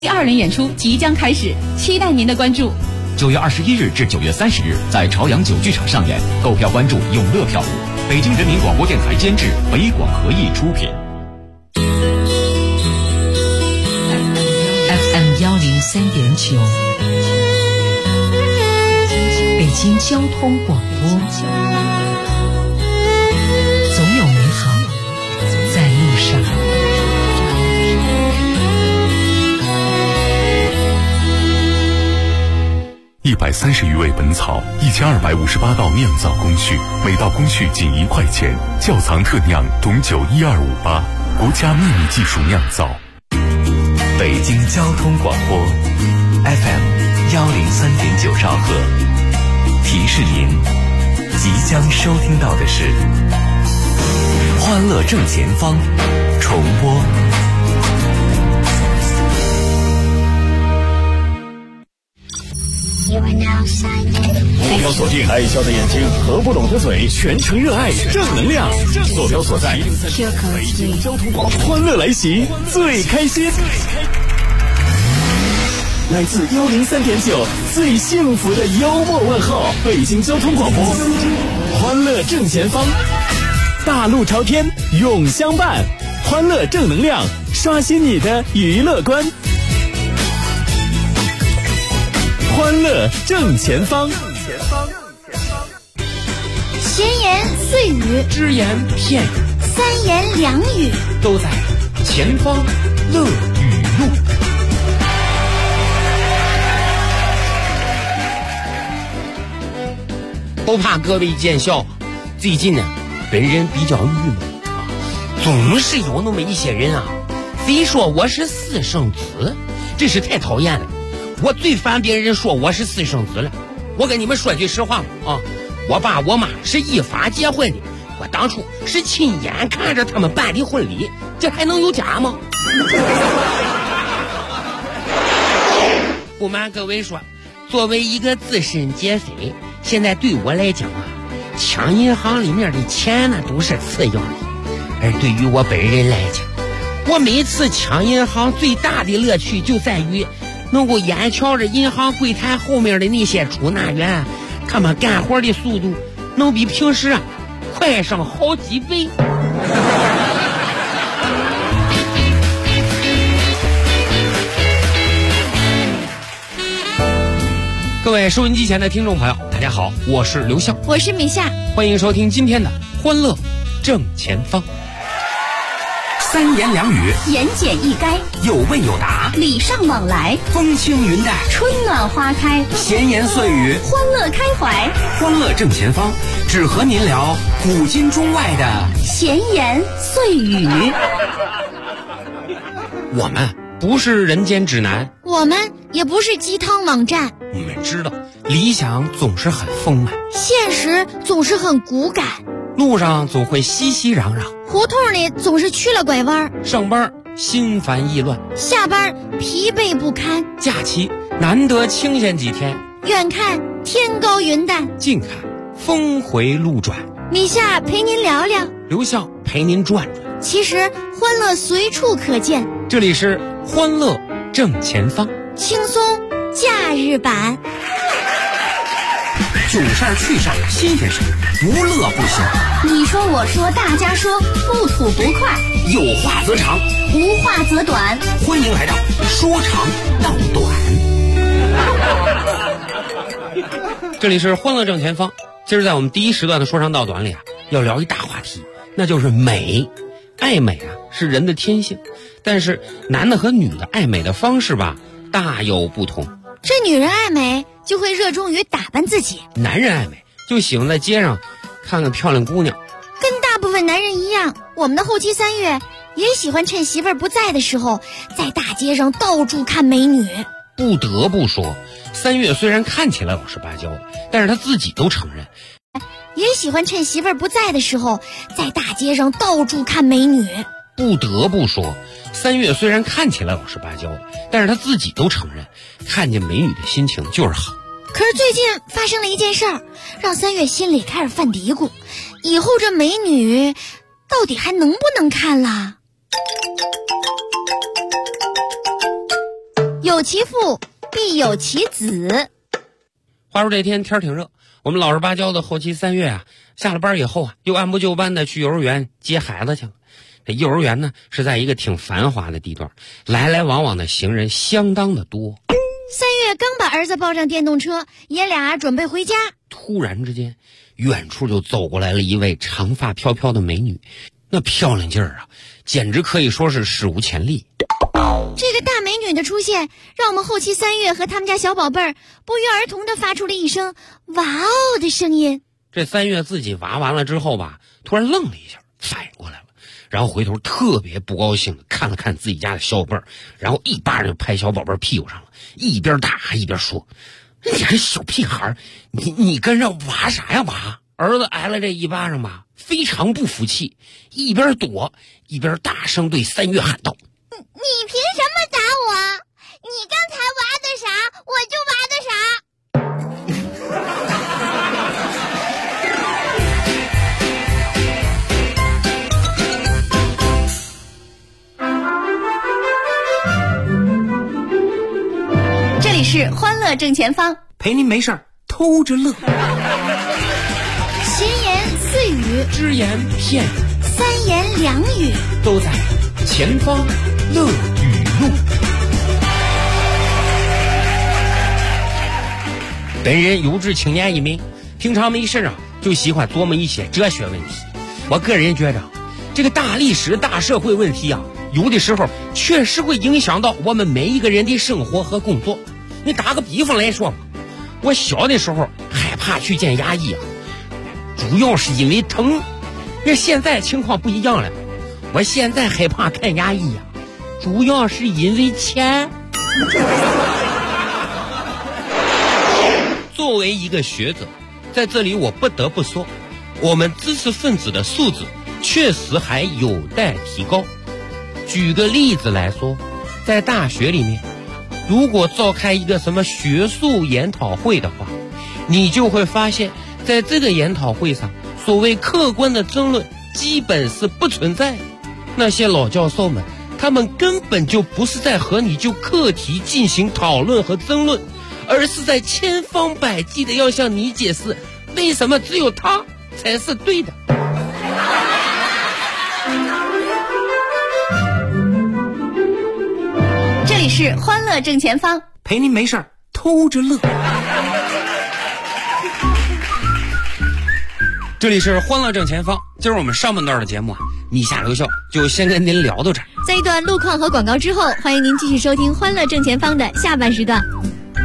第2轮演出即将开始，期待您的关注。 9月21日至9月30日，在朝阳9剧场上演，购票关注永乐票务。北京人民广播电台监制，北广合艺出品。 FM 103.9，北京交通广播，总有美好在路上。 130余味本草，1258道酿造工序，每道工序仅1块钱。窖藏特酿董酒12588，国家秘密技术酿造。 北京交通广播 FM 103.9兆赫，提示您即将收听到的是《欢乐正前方》重播。 坐标锁定爱笑的眼睛和不拢的嘴，全程热爱正能量。坐标所在北京交通广播，欢乐来袭，最开心。来自103.9最幸福的幽默问候，北京交通广播，欢乐正前方，大路朝天永相伴，欢乐正能量，刷新你的娱乐观。欢乐正前方， 闲言碎语， 只言片语， 三言两语， 都在前方乐语录。不怕各位见笑，最近呢，本人比较郁闷啊，总是有那么一些人啊，非说我是私生子，真是太讨厌了。我最烦别人说我是私生子了。我跟你们说句实话啊，我爸我妈是依法结婚的，我当初是亲眼看着他们办的婚礼，这还能有假吗？不瞒各位说，作为一个资深劫匪，现在对我来讲啊，抢银行里面的钱呢都是次要的，而对于我本人来讲，我每次抢银行最大的乐趣就在于能够眼瞧着银行柜台后面的那些出纳员，他们干活的速度能比平时啊快上好几倍。各位收音机前的听众朋友，大家好，我是刘笑， 我是米夏， 欢迎收听今天的欢乐正前方。三言两语， 言简意赅， 有问有答， 礼尚往来， 风轻云淡， 春暖花开， 闲言碎语， 欢乐开怀。 欢乐正前方，只和您聊古今中外的闲言碎语。 我们不是人间指南， 我们也不是鸡汤网站。 你们知道，理想总是很丰满， 现实总是很骨感， 路上总会熙熙攘攘， 胡同里总是曲了拐弯， 上班心烦意乱， 下班疲惫不堪， 假期难得清闲几天， 远看天高云淡， 近看峰回路转。 米夏陪您聊聊， 刘笑陪您转转。 其实欢乐随处可见， 这里是欢乐正前方， 轻松假日版。 囧事儿趣事儿新鲜事儿，不乐不行。 你说我说大家说，不吐不快， 有话则长， 无话则短。 欢迎来到说长道短。这里是欢乐正前方。今儿在我们第一时段的说长道短里啊，要聊一大话题，那就是美。爱美啊是人的天性，但是男的和女的爱美的方式吧大有不同。 这女人爱美就会热衷于打扮自己， 男人爱美就喜欢在街上看看漂亮姑娘。 跟大部分男人一样，我们的后期3月也喜欢趁媳妇儿不在的时候，在大街上到处看美女。 不得不说，3月虽然看起来老实巴交，但是他自己都承认， 也喜欢趁媳妇儿不在的时候，在大街上到处看美女。 不得不说，3月虽然看起来老实巴交，但是他自己都承认，看见美女的心情就是好。 可是最近发生了一件事儿，让3月心里开始犯嘀咕，以后这美女到底还能不能看啦？ 有其父必有其子。 话说这天天挺热，我们老实巴交的后期3月啊，下了班以后啊，又按部就班的去幼儿园接孩子去了。这幼儿园呢是在一个挺繁华的地段，来来往往的行人相当的多。 3月刚把儿子抱上电动车，爷俩准备回家， 突然之间，远处就走过来了一位长发飘飘的美女，那漂亮劲儿啊，简直可以说是史无前例。 这个大美女的出现，让我们后期3月和他们家小宝贝儿不约而同地发出了一声“哇哦”的声音。 这3月自己娃完了之后吧，突然愣了一下，反应过来了，然后回头特别不高兴的看了看自己家的小宝贝儿，然后一巴掌就拍小宝贝儿屁股上了，一边打还一边说：“你个小屁孩，你跟着娃啥呀娃？”儿子挨了这一巴掌吧，非常不服气，一边躲一边大声对3月喊道：“ 你凭什么打我？你刚才娃的啥，我就娃的啥。” 这里是欢乐正前方， 陪您没事偷着乐。 闲言碎语， 只言片语， 三言两语， 都在前方乐语录。本人有志青年一名，平常没事啊就喜欢琢磨一些哲学问题。我个人觉着，这个大历史大社会问题啊，有的时候确实会影响到我们每一个人的生活和工作。你打个比方来说吧，我小的时候害怕去见牙医啊，主要是因为疼。那现在情况不一样了，我现在害怕看牙医啊，主要是因为钱。作为一个学者，在这里我不得不说，我们知识分子的素质确实还有待提高。举个例子来说，在大学里面，如果召开一个什么学术研讨会的话，你就会发现，在这个研讨会上，所谓客观的争论基本是不存在的。那些老教授们，他们根本就不是在和你就课题进行讨论和争论，而是在千方百计的要向你解释为什么只有他才是对的。 这里是欢乐正前方， 陪您没事偷着乐。 这里是欢乐正前方，今儿我们上半段的节目啊，米夏留校就先跟您聊到这儿。 在一段路况和广告之后，欢迎您继续收听欢乐正前方的下半时段。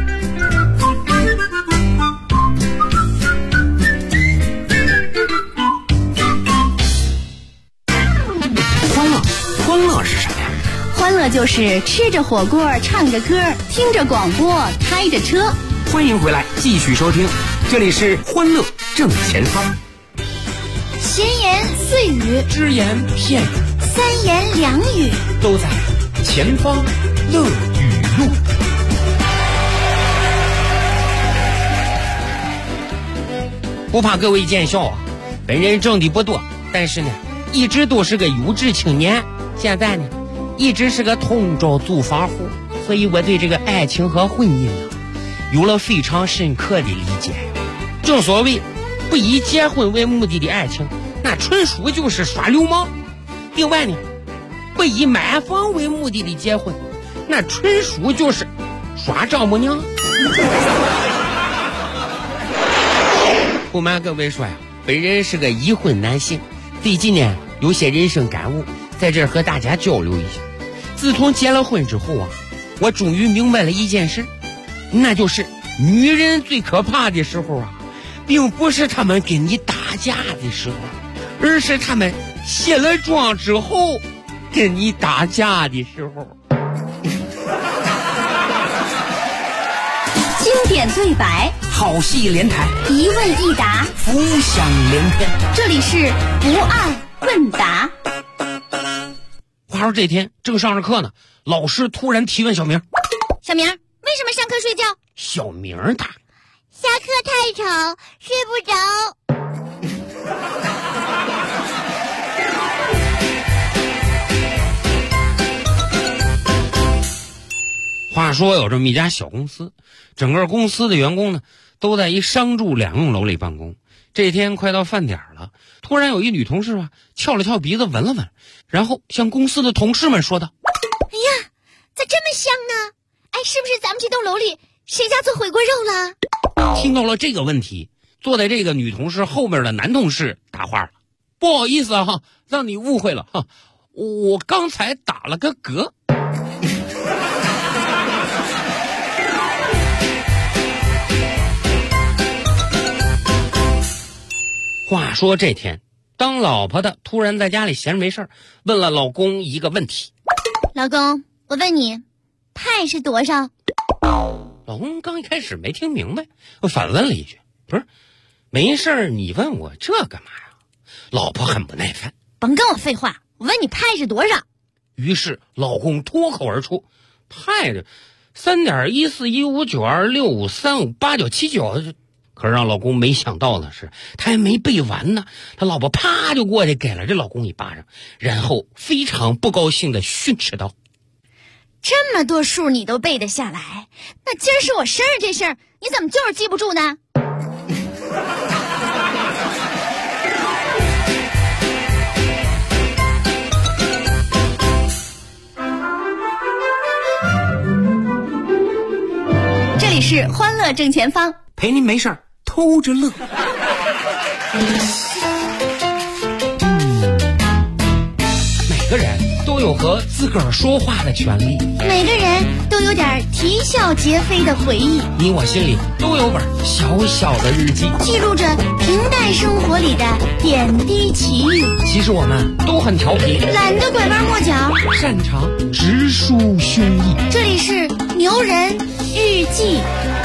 欢乐是啥呀？ 欢乐就是吃着火锅，唱着歌，听着广播，开着车。 欢迎回来，继续收听，这里是欢乐正前方。 闲言碎语， 只言片语， 三言两语， 都在前方乐语录。不怕各位见笑啊，本人挣的不多，但是呢，一直都是个有志青年。现在呢，一直是个通州租房户，所以我对这个爱情和婚姻啊，有了非常深刻的理解。正所谓，不以结婚为目的的爱情，那纯属就是耍流氓。另外呢，不以买房为目的的结婚，那纯属就是耍丈母娘。不瞒各位说呀，本人是个已婚男性，最近呢有些人生感悟，在这儿和大家交流一下。自从结了婚之后啊，我终于明白了一件事，那就是女人最可怕的时候啊，并不是她们跟你打架的时候，而是她们卸了妆之后跟你打架的时候。 经典对白， 好戏连台， 一问一答， 浮想联翩。 这里是不爱问答。 话说这天正上着课呢，老师突然提问小明：“ 小明，为什么上课睡觉？” 小明他下课太吵，睡不着。 话说有这么一家小公司，整个公司的员工呢都在一商住两用楼里办公。这天快到饭点了，突然有一女同事啊翘了翘鼻子闻了闻，然后向公司的同事们说道： 哎呀，咋这么香呢？哎，是不是咱们这栋楼里谁家做回锅肉了？ 听到了这个问题，坐在这个女同事后面的男同事搭话了：不好意思啊，让你误会了哈，我刚才打了个嗝。话说这天，当老婆的突然在家里闲着没事问了老公一个问题： 老公，我问你，派是多少？ 老公刚一开始没听明白，反问了一句：不是，没事你问我这干嘛呀？老婆很不耐烦： 甭跟我废话，我问你派是多少？ 于是老公脱口而出：派的3.141592653589979。可是让老公没想到的是，他还没背完呢，他老婆啪就过去给了这老公一巴掌，然后非常不高兴的训斥道： 这么多数你都背得下来，那今儿是我生日这事儿，你怎么就是记不住呢？ 这里是欢乐正前方， 陪您没事儿偷着乐。每个人都有和自个儿说话的权利， 每个人都有点啼笑皆非的回忆， 你我心里都有本小小的日记， 记录着平淡生活里的点滴奇遇。 其实我们都很调皮， 懒得拐弯抹角， 擅长直抒胸臆。 这里是牛人日记。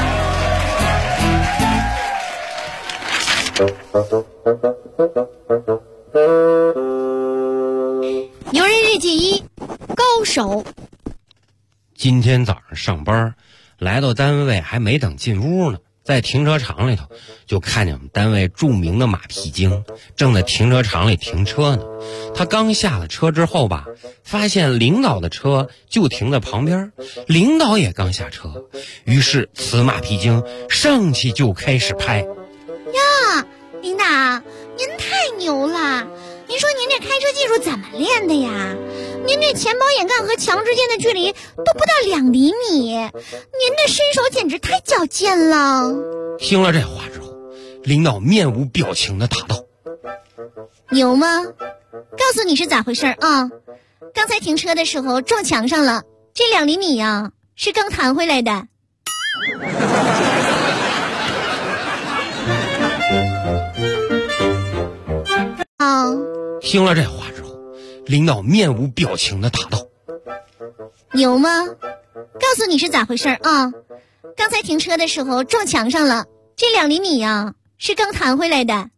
牛人日记1，高手。 今天早上上班，来到单位还没等进屋呢，在停车场里头就看见我们单位著名的马屁精正在停车场里停车呢。他刚下了车之后吧，发现领导的车就停在旁边，领导也刚下车，于是此马屁精上去就开始拍。 呀，领导，您太牛了！您说您这开车技术怎么练的呀？您这前保险杠和墙之间的距离都不到2厘米，您的身手简直太矫健了。 听了这话之后，领导面无表情地答道： 牛吗？告诉你是咋回事啊？刚才停车的时候撞墙上了，这2厘米呀，是刚弹回来的。 听了这话之后，领导面无表情地答道： 牛吗？告诉你是咋回事啊？刚才停车的时候撞墙上了，这2厘米呀，是刚弹回来的。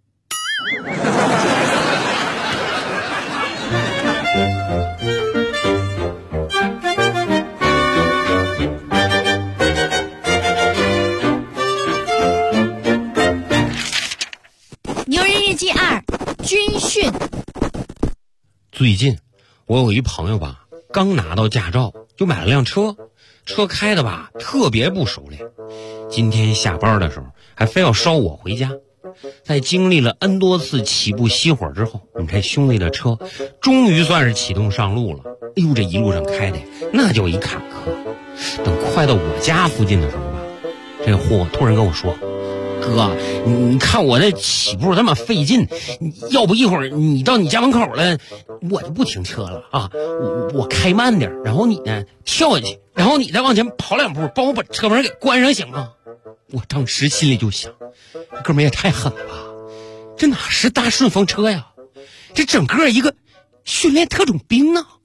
牛人日记2，军训。 最近我有一朋友吧，刚拿到驾照就买了辆车，车开的吧特别不熟练。今天下班的时候还非要捎我回家。在经历了 N 多次起步熄火之后，我们这兄弟的车终于算是启动上路了。哎呦，这一路上开的那就一坎坷。等快到我家附近的时候吧，这货突然跟我说：哥，你看我这起步这么费劲，要不一会儿你到你家门口了，我就不停车了啊！我开慢点，然后你呢跳下去，然后你再往前跑2步，帮我把车门给关上，行吗？我当时心里就想，哥们也太狠了吧，这哪是大顺风车呀，这整个一个训练特种兵啊！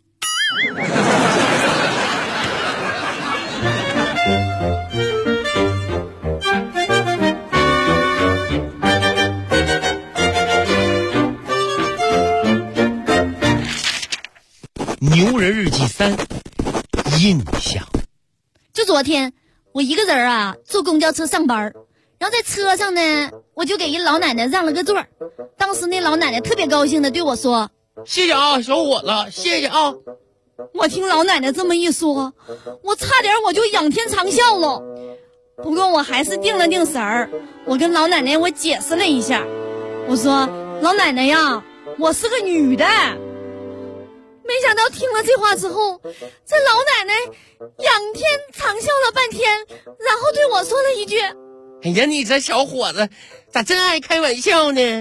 牛人日记3，印象。 就昨天我一个人啊坐公交车上班，然后在车上呢我就给一老奶奶让了个座，当时那老奶奶特别高兴的对我说： 谢谢啊，小伙子，谢谢啊。 我听老奶奶这么一说，我差点我就仰天长啸了。不过我还是定了定神儿，我跟老奶奶我解释了一下，我说老奶奶呀，我是个女的。没想到听了这话之后，这老奶奶仰天长啸了半天，然后对我说了一句： 哎呀，你这小伙子咋真爱开玩笑呢？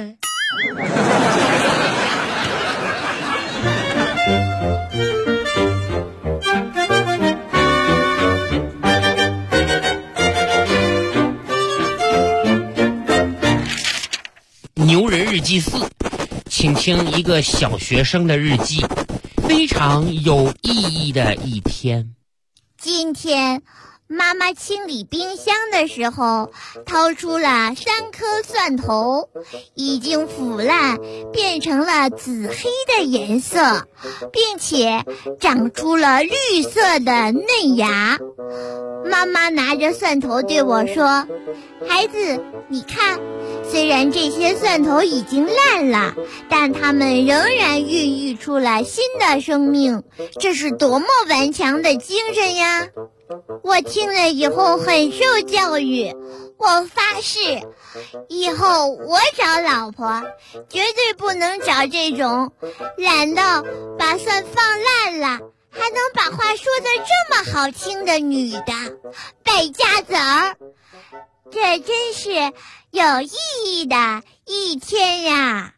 牛人日记4，请听一个小学生的日记，非常有意义的一天。 今天妈妈清理冰箱的时候，掏出了3颗蒜头，已经腐烂，变成了紫黑的颜色，并且长出了绿色的嫩芽。妈妈拿着蒜头对我说：孩子，你看，虽然这些蒜头已经烂了，但它们仍然孕育出了新的生命，这是多么顽强的精神呀！我听了以后很受教育，我发誓，以后我找老婆绝对不能找这种懒到把蒜放烂了还能把话说得这么好听的女的，败家子儿。这真是有意义的一天呀！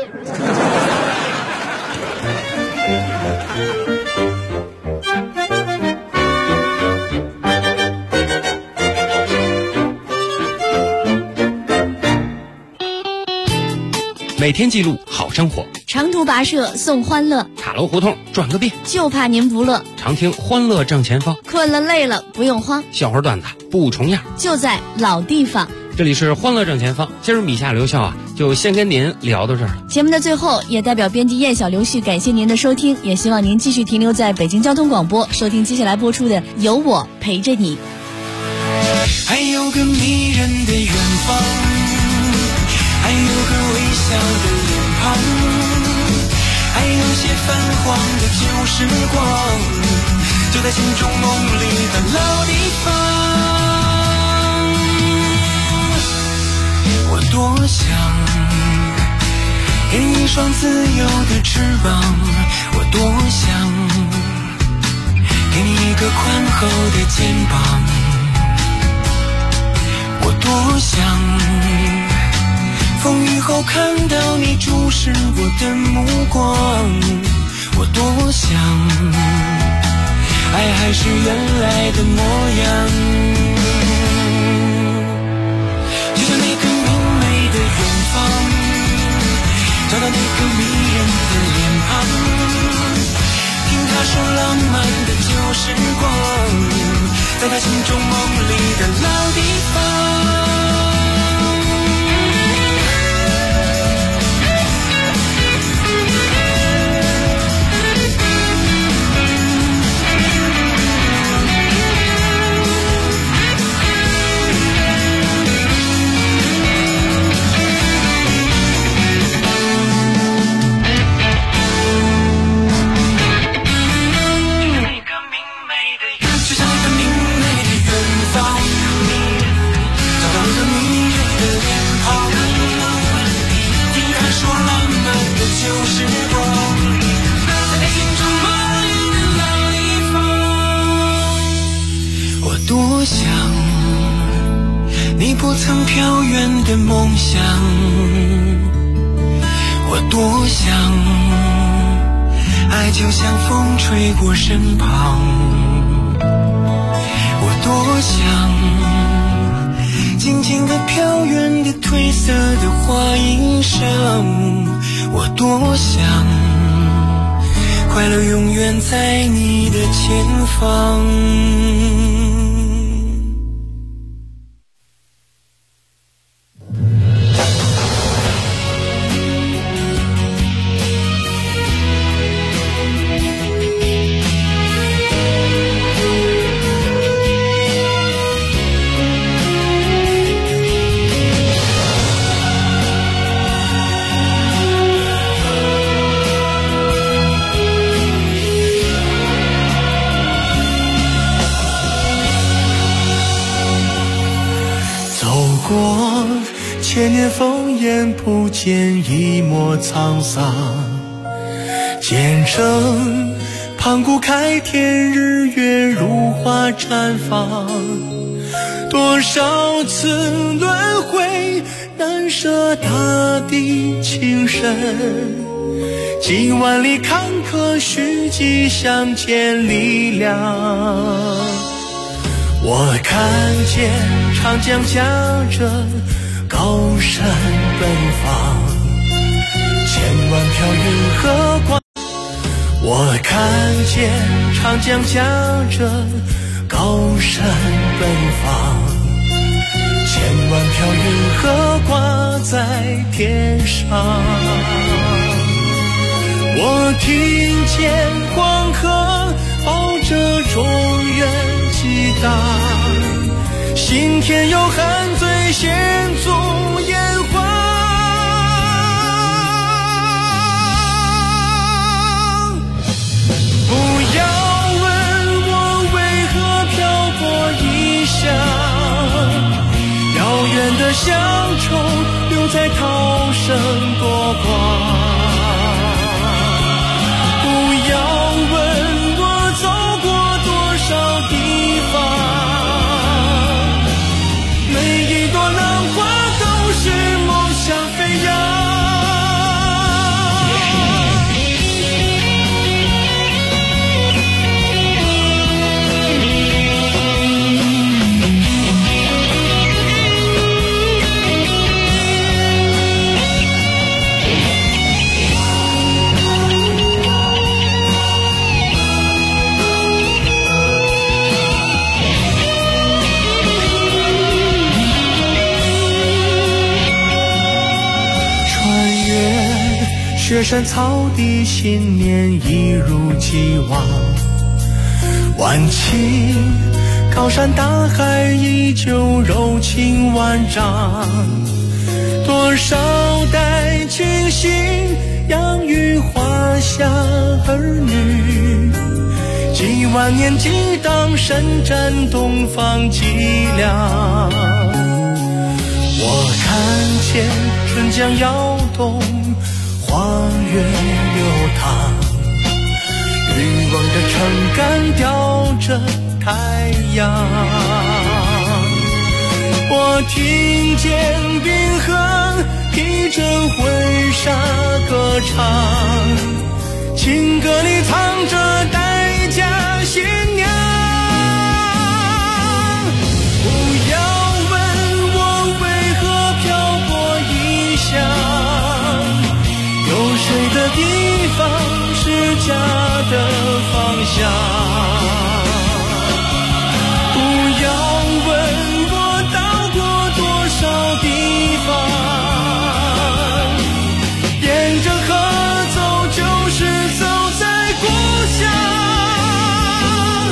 每天记录好生活， 长途跋涉送欢乐， 塔楼胡同转个遍， 就怕您不乐。 常听欢乐正前方， 困了累了不用慌， 笑话段子不重样， 就在老地方。 这里是欢乐正前方，今儿米夏刘笑就先跟您聊到这儿了。 节目的最后，也代表编辑燕小刘旭感谢您的收听，也希望您继续停留在北京交通广播，收听接下来播出的《有我陪着你》。 还有个迷人的远方，还有个微笑的脸庞，还有些泛黄的旧时光，就在心中梦里的老地方。我多想给你一双自由的翅膀，我多想给你一个宽厚的肩膀，我多想风雨后看到你注视我的目光，我多想爱还是原来的模样，就像那个明媚的远方，找到那个迷人的脸庞，听他说浪漫的旧时光，在他心中梦里的老地方。多想你不曾飘远的梦想，我多想爱就像风吹过身旁，我多想静静地飘远的褪色的花衣裳，我多想快乐永远在你的前方。 过千年烽烟，不见一抹沧桑。见证盘古开天，日月如花绽放。多少次轮回，难舍大地情深。几万里坎坷，虚迹相见力量。我看见长江驾着高山奔放，千万条云和光。我看见长江驾着高山奔放，千万条云和挂在天上。我听见黄河抱着中原激荡，心田有汉醉献足炎黄。不要问我为何漂泊异乡，遥远的乡愁留在涛声多光。不要问我走过多少地方，每一朵浪花都是梦想飞扬。雪山草地，信念一如既往。万顷高山大海，依旧柔情万丈。多少代亲信养育华夏儿女，几万年激荡，伸展东方脊梁。我看见春江摇动，花月流淌，欲望的撑杆吊着太阳。我听见冰河披着婚纱歌唱，情歌里藏着待嫁新娘。不要问我为何漂泊异乡，有谁的地方是家的方向？不要问我到过多少地方，沿着河走就是走在故乡。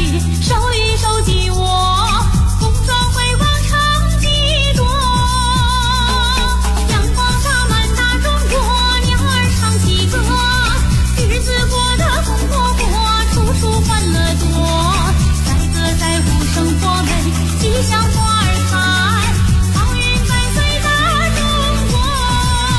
起手